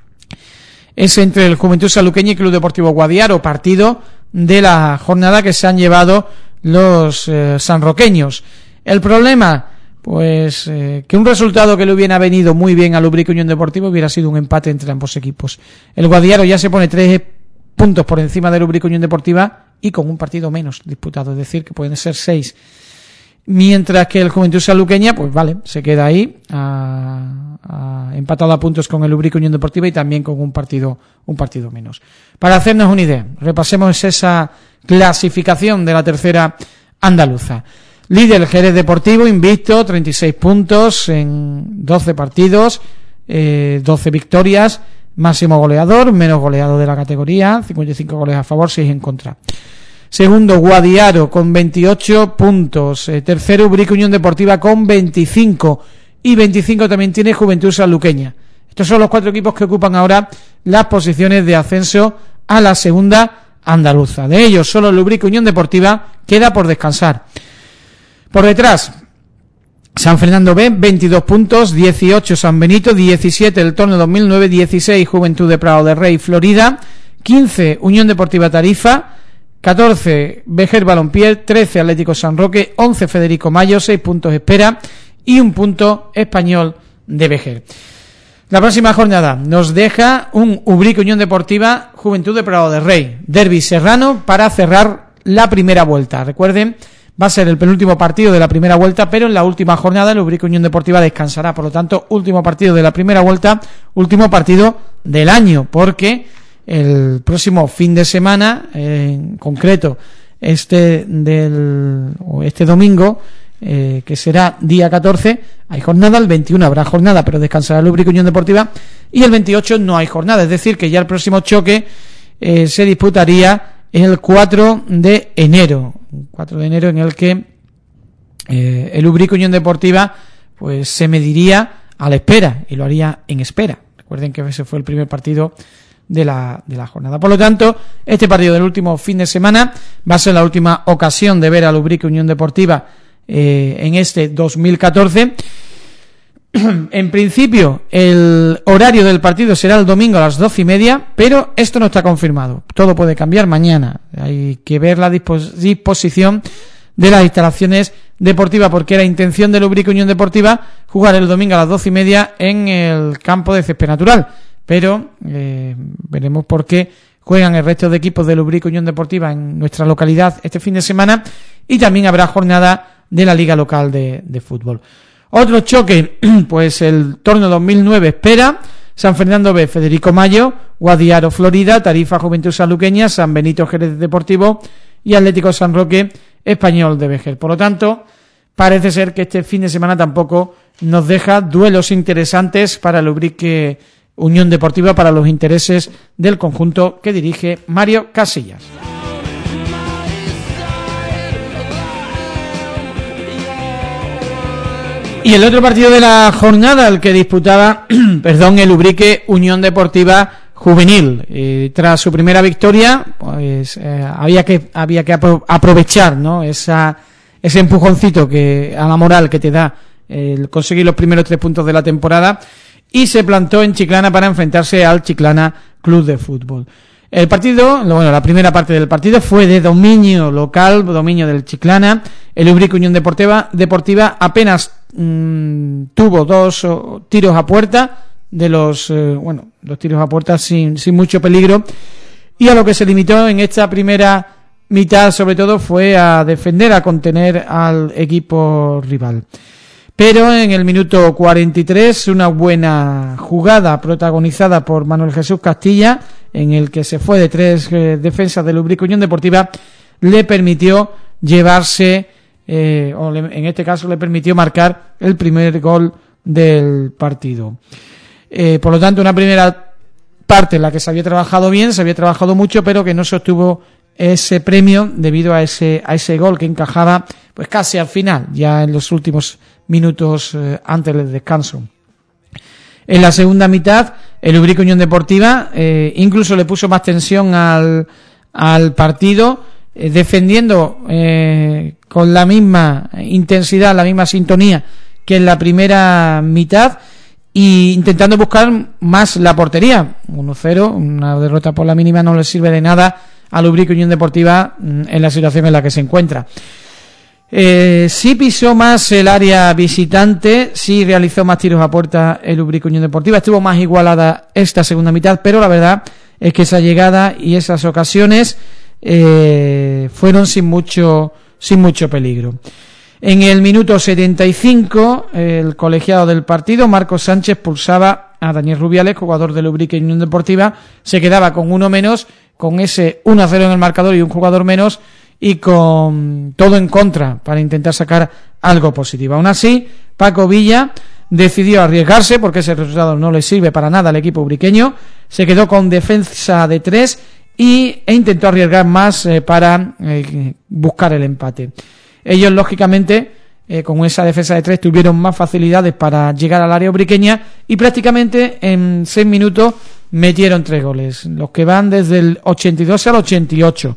es entre el Juventud Sanluqueña y Club Deportivo Guadiaro, partido de la jornada que se han llevado los sanroqueños. El problema, pues que un resultado que le hubiera venido muy bien al Ubrique Unión Deportivo hubiera sido un empate entre ambos equipos. El Guadiaro ya se pone 3 puntos por encima del Ubrique Unión Deportiva y con un partido menos disputado, es decir, que pueden ser 6. Mientras que el Juventud Sanluqueña, pues vale, se queda ahí empatado a puntos con el Ubrique Unión Deportiva y también con un partido menos. Para hacernos una idea, repasemos esa clasificación de la tercera andaluza. Líder Jerez Deportivo, invicto, 36 puntos en 12 partidos, 12 victorias, máximo goleador, menos goleado de la categoría, 55 goles a favor, 6 en contra. Segundo, Guadiaro con 28 puntos. Tercero, Ubrique Unión Deportiva con 25. Y 25 también tiene Juventud Sanluqueña. Estos son los 4 equipos que ocupan ahora las posiciones de ascenso a la segunda andaluza. De ellos, solo el Ubrique Unión Deportiva queda por descansar. Por detrás, San Fernando B, 22 puntos, 18 San Benito, 17 el Torneo 2009, 16 Juventud de Prado de Rey, Florida, 15 Unión Deportiva Tarifa, 14 Vejer Balompié, 13 Atlético San Roque, 11 Federico Mayo, 6 puntos Espera y 1 punto Español de Vejer. La próxima jornada nos deja un Ubrique Unión Deportiva Juventud de Prado de Rey, derbi serrano para cerrar la primera vuelta. Recuerden, va a ser el penúltimo partido de la primera vuelta, pero en la última jornada el Ubrique Unión Deportiva descansará. Por lo tanto, último partido de la primera vuelta, último partido del año, porque el próximo fin de semana, en concreto este domingo, que será día 14, hay jornada, el 21 habrá jornada, pero descansará el Ubrique Unión Deportiva, y el 28 no hay jornada, es decir, que ya el próximo choque se disputaría el 4 de enero en el que el Ubrique Unión Deportiva pues se mediría a la Espera, y lo haría en Espera. Recuerden que ese fue el primer partido de la jornada. Por lo tanto, este partido del último fin de semana va a ser la última ocasión de ver al Ubrique Unión Deportiva en este 2014. En principio, el horario del partido será el domingo a las 12:30, pero esto no está confirmado. Todo puede cambiar mañana. Hay que ver la disposición de las instalaciones deportivas, porque era intención del Ubrique Unión Deportiva jugar el domingo a las 12:30 en el campo de césped natural. Pero veremos por qué juegan el resto de equipos de Lubrica Unión Deportiva en nuestra localidad este fin de semana, y también habrá jornada de la Liga Local de Fútbol. Otro choque, pues el torneo 2009 espera: San Fernando B, Federico Mayo, Guadiaro, Florida, Tarifa, Juventud Sanluqueña, San Benito, Jerez Deportivo y Atlético San Roque, Español de Vejer. Por lo tanto, parece ser que este fin de semana tampoco nos deja duelos interesantes para el Ubrique Unión Deportiva, para los intereses del conjunto que dirige Mario Casillas. Y el otro partido de la jornada, el que disputaba el Ubrique Unión Deportiva Juvenil. Tras su primera victoria, pues había que aprovechar, ¿no?, ese empujoncito a la moral que te da el conseguir los primeros 3 puntos de la temporada, y se plantó en Chiclana para enfrentarse al Chiclana Club de Fútbol. El partido, la primera parte del partido fue de dominio local, dominio del Chiclana. El Ubrique Unión Deportiva apenas tuvo 2 tiros a puerta, de los tiros a puerta sin mucho peligro, y a lo que se limitó en esta primera mitad sobre todo fue a defender, a contener al equipo rival. Pero en el minuto 43, una buena jugada protagonizada por Manuel Jesús Castilla, en el que se fue de 3 defensas del Ubrique Unión Deportiva, le permitió llevarse, en este caso le permitió marcar el primer gol del partido. Por lo tanto, una primera parte en la que se había trabajado bien, se había trabajado mucho, pero que no se obtuvo ese premio debido a ese gol que encajaba pues casi al final, ya en los últimos minutos antes del descanso. En la segunda mitad, el Ubrique Unión Deportiva incluso le puso más tensión al partido, defendiendo con la misma intensidad, la misma sintonía que en la primera mitad, e intentando buscar más la portería. 1-0, una derrota por la mínima no le sirve de nada al Ubrique Unión Deportiva en la situación en la que se encuentra. Sí pisó más el área visitante, sí realizó más tiros a puerta el Ubrique Unión Deportiva, estuvo más igualada esta segunda mitad, pero la verdad es que esa llegada y esas ocasiones fueron sin mucho peligro. En el minuto 75, el colegiado del partido, Marcos Sánchez, pulsaba a Daniel Rubiales, jugador del Ubrique Unión Deportiva. Se quedaba con uno menos, con ese 1-0 en el marcador y un jugador menos, y con todo en contra para intentar sacar algo positivo. Aún así, Paco Villa decidió arriesgarse, porque ese resultado no le sirve para nada al equipo ubriqueño. Se quedó con defensa de 3 e intentó arriesgar más para buscar el empate. Ellos, lógicamente, con esa defensa de 3 tuvieron más facilidades para llegar al área ubriqueña, y prácticamente en 6 minutos metieron 3 goles, los que van desde el 82 al 88.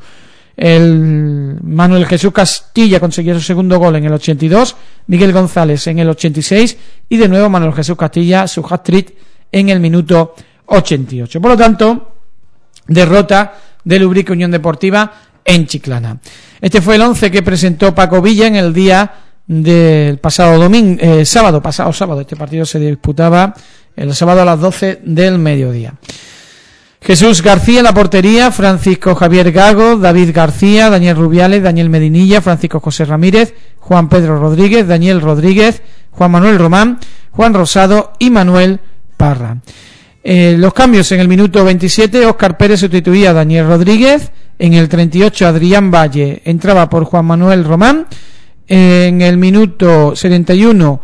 El Manuel Jesús Castilla consiguió su segundo gol en el 82, Miguel González en el 86, y de nuevo Manuel Jesús Castilla su hat-trick en el minuto 88. Por lo tanto, derrota del Ubrique Unión Deportiva en Chiclana. Este fue el 11 que presentó Paco Villa en el día del pasado sábado. Este partido se disputaba el sábado a las 12 del mediodía. Jesús García en la portería, Francisco Javier Gago, David García, Daniel Rubiales, Daniel Medinilla, Francisco José Ramírez, Juan Pedro Rodríguez, Daniel Rodríguez, Juan Manuel Román, Juan Rosado y Manuel Parra. Los cambios: en el minuto 27, Óscar Pérez sustituía a Daniel Rodríguez. En el 38, Adrián Valle entraba por Juan Manuel Román. En el minuto 71,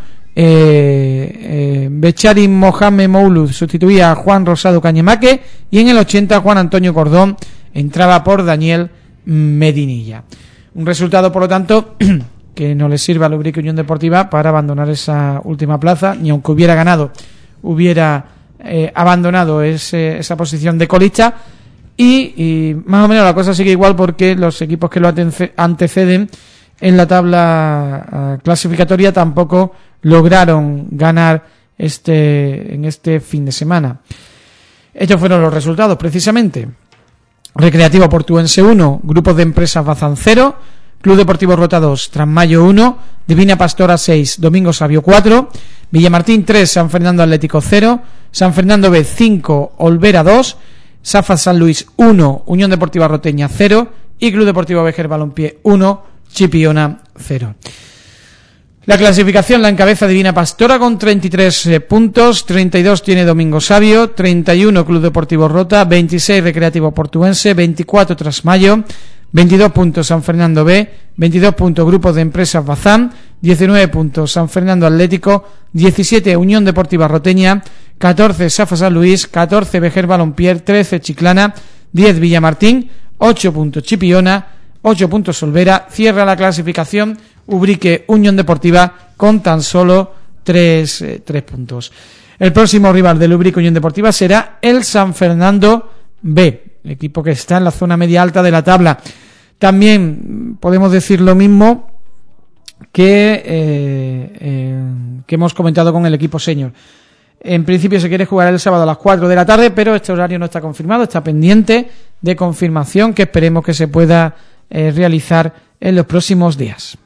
Bechari Mohamed Moulud sustituía a Juan Rosado Cañemaque, y en el 80 Juan Antonio Cordón entraba por Daniel Medinilla. Un resultado, por lo tanto, que no le sirve a la Ubrique Unión Deportiva para abandonar esa última plaza, ni aunque hubiera ganado hubiera abandonado esa posición de colista, y más o menos la cosa sigue igual, porque los equipos que lo anteceden en la tabla clasificatoria tampoco lograron ganar en este fin de semana. Estos fueron los resultados, precisamente. Recreativo Portuense 1, Grupos de Empresas Bazán 0, Club Deportivo Rota 2, Trasmayo 1, Divina Pastora 6, Domingo Sabio 4, Villamartín 3, San Fernando Atlético 0, San Fernando B 5, Olvera 2, Safa San Luis 1, Unión Deportiva Roteña 0 y Club Deportivo Vejer Balompié 1, Chipiona 0. La clasificación la encabeza Divina Pastora con 33 puntos, 32 tiene Domingo Sabio, 31 Club Deportivo Rota, 26 Recreativo Portuense, 24 Trasmayo, 22 puntos San Fernando B, 22 puntos Grupos de Empresas Bazán, 19 puntos San Fernando Atlético, 17 Unión Deportiva Roteña, 14 Safa San Luis, 14 Vejer Balompié, 13 Chiclana, 10 Villamartín, 8 puntos Chipiona, 8 puntos Solvera. Cierra la clasificación Ubrique Unión Deportiva con tan solo 3 puntos. El próximo rival del Ubrique Unión Deportiva será el San Fernando B, el equipo que está en la zona media alta de la tabla. También podemos decir lo mismo que hemos comentado con el equipo senior. En principio se quiere jugar el sábado a las 4 de la tarde, pero este horario no está confirmado, está pendiente de confirmación, que esperemos que se pueda realizar en los próximos días.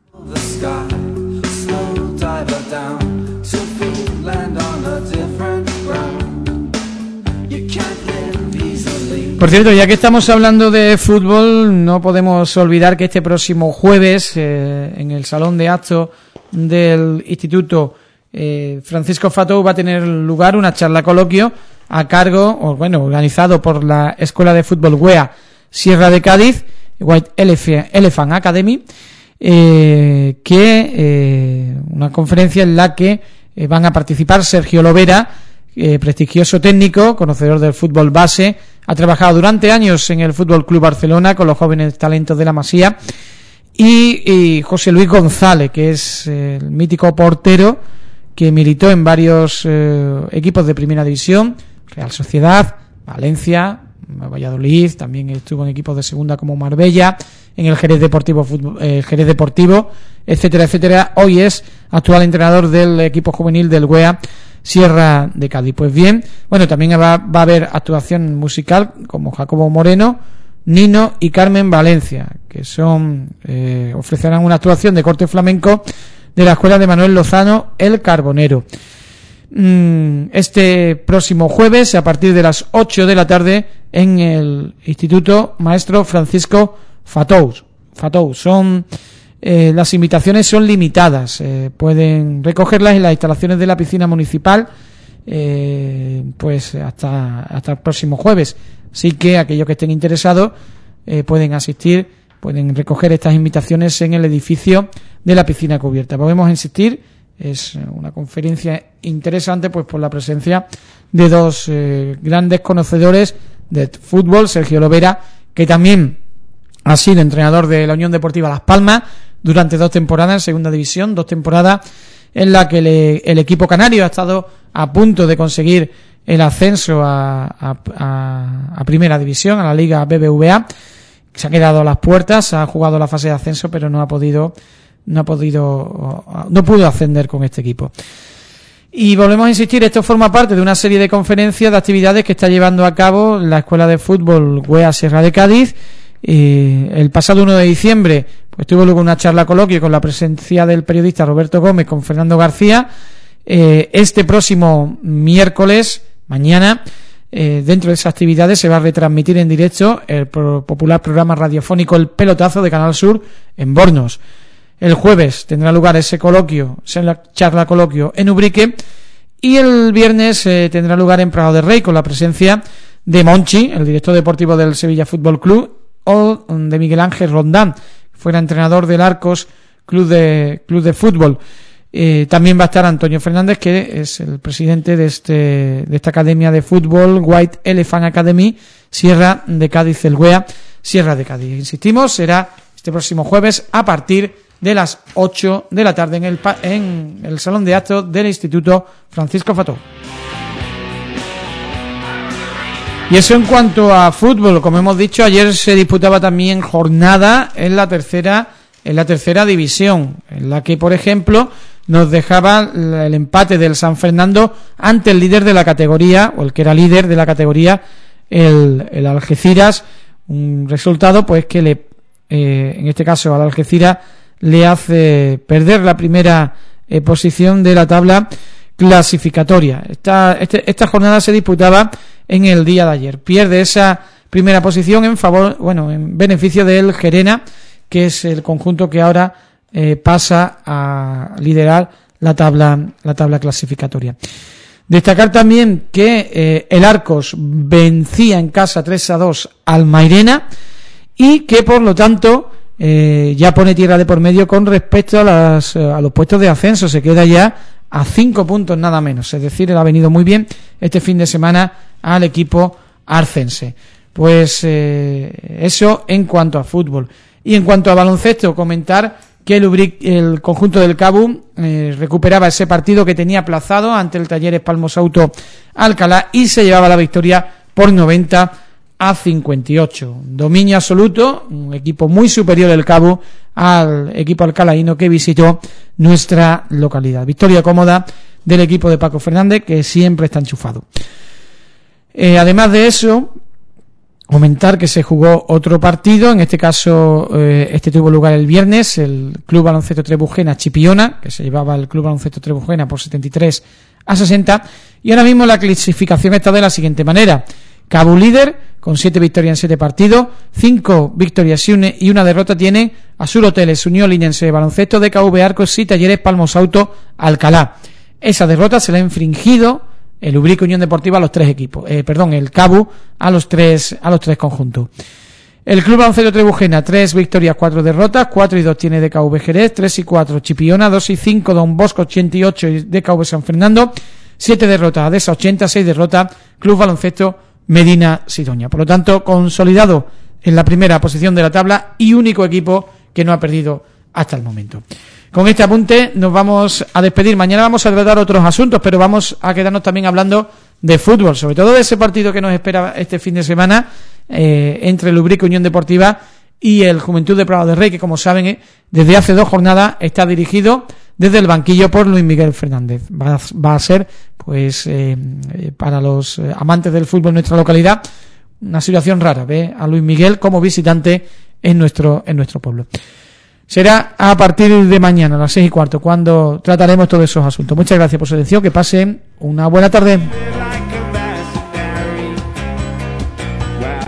Por cierto, ya que estamos hablando de fútbol, no podemos olvidar que este próximo jueves en el Salón de Actos del Instituto Francisco Fatou va a tener lugar una charla coloquio a cargo, organizado por la Escuela de Fútbol UEA Sierra de Cádiz, White Elephant Academy, una conferencia en la que van a participar Sergio Lovera, prestigioso técnico, conocedor del fútbol base, ha trabajado durante años en el Fútbol Club Barcelona con los jóvenes talentos de la Masía, y José Luis González, que es el mítico portero que militó en varios equipos de primera división, Real Sociedad, Valencia, Valladolid, también estuvo en equipos de segunda como Marbella, en el Jerez Deportivo, etcétera, etcétera. Hoy es actual entrenador del equipo juvenil del UEA Sierra de Cádiz. Pues bien, también va a haber actuación musical como Jacobo Moreno, Nino y Carmen Valencia, que ofrecerán una actuación de corte flamenco de la escuela de Manuel Lozano, El Carbonero. Este próximo jueves, a partir de las 8 de la tarde, en el Instituto Maestro Francisco Fatou. Las invitaciones son limitadas, pueden recogerlas en las instalaciones de la piscina municipal, hasta el próximo jueves. Así que aquellos que estén interesados pueden asistir, pueden recoger estas invitaciones en el edificio de la piscina cubierta. Podemos insistir, es una conferencia interesante por la presencia de dos grandes conocedores de fútbol, Sergio Lovera, que también ha sido entrenador de la Unión Deportiva Las Palmas durante 2 temporadas en segunda división, 2 temporadas en la que el equipo canario ha estado a punto de conseguir el ascenso a primera división, a la Liga BBVA. Se ha quedado a las puertas, ha jugado la fase de ascenso, pero no pudo ascender con este equipo. Y volvemos a insistir, esto forma parte de una serie de conferencias, de actividades que está llevando a cabo la Escuela de Fútbol UEA Sierra de Cádiz. El pasado 1 de diciembre tuvo luego una charla coloquio con la presencia del periodista Roberto Gómez con Fernando García. Este próximo miércoles, mañana, dentro de esas actividades se va a retransmitir en directo el popular programa radiofónico El Pelotazo de Canal Sur en Bornos. El jueves tendrá lugar esa charla coloquio en Ubrique, y el viernes tendrá lugar en Prado de Rey con la presencia de Monchi, el director deportivo del Sevilla Fútbol Club, o de Miguel Ángel Rondán, que fuera entrenador del Arcos Club de Fútbol. También va a estar Antonio Fernández, que es el presidente de esta academia de fútbol, White Elephant Academy, Sierra de Cádiz, el UEA Sierra de Cádiz. Insistimos, será este próximo jueves a partir de las 8 de la tarde en el Salón de Actos del Instituto Francisco Fatou. Y eso en cuanto a fútbol. Como hemos dicho, ayer se disputaba también jornada en la tercera división, en la que, por ejemplo, nos dejaba el empate del San Fernando ante el líder de la categoría, o el que era líder de la categoría, el Algeciras. Un resultado que en este caso al Algeciras le hace perder la primera posición de la tabla clasificatoria. Esta jornada se disputaba en el día de ayer. Pierde esa primera posición en beneficio del Gerena, que es el conjunto que ahora pasa a liderar la tabla clasificatoria. Destacar también que el Arcos vencía en casa 3-2 al Mairena y que por lo tanto ya pone tierra de por medio con respecto a los puestos de ascenso. Se queda ya a 5 puntos nada menos, es decir, le ha venido muy bien este fin de semana al equipo arcense. Pues eso en cuanto a fútbol. Y en cuanto a baloncesto, comentar que el conjunto del Cabu recuperaba ese partido que tenía aplazado ante el Talleres Palmos Auto Alcalá y se llevaba la victoria por 90-58. Dominio absoluto, un equipo muy superior del Cabu al equipo alcalaíno que visitó nuestra localidad. Victoria cómoda del equipo de Paco Fernández, que siempre está enchufado. Además de eso, comentar que se jugó otro partido, en este caso este tuvo lugar el viernes, el Club Baloncesto Trebujena Chipiona, que se llevaba el Club Baloncesto Trebujena por 73-60, y ahora mismo la clasificación está de la siguiente manera: Cabu líder con 7 victorias en 7 partidos, 5 victorias y una derrota tiene Azul Hoteles, Unión Linense de Baloncesto, DKV Arcos y Talleres Palmos Auto Alcalá. Esa derrota se la ha infringido el Ubrique Unión Deportiva a los 3 equipos, el Cabu a los tres conjuntos. El Club Baloncesto Trebujena, 3 victorias, 4 derrotas, 4-2 tiene DKV Jerez, 3-4 Chipiona, 2-5 Don Bosco 88 y DKV San Fernando, 7 derrotas Adesa 80, 6 derrotas Club Baloncesto Medina Sidonia. Por lo tanto, consolidado en la primera posición de la tabla y único equipo que no ha perdido hasta el momento. Con este apunte nos vamos a despedir. Mañana vamos a tratar otros asuntos, pero vamos a quedarnos también hablando de fútbol, sobre todo de ese partido que nos espera este fin de semana entre el Ubrique Unión Deportiva y el Juventud de Prado de Rey, que como saben desde hace 2 jornadas está dirigido desde el banquillo por Luis Miguel Fernández. Va a ser, pues, para los amantes del fútbol en nuestra localidad, una situación rara, ver a Luis Miguel como visitante en nuestro pueblo. Será a partir de mañana a las 6:15 cuando trataremos todos esos asuntos. Muchas gracias por su atención, que pasen una buena tarde.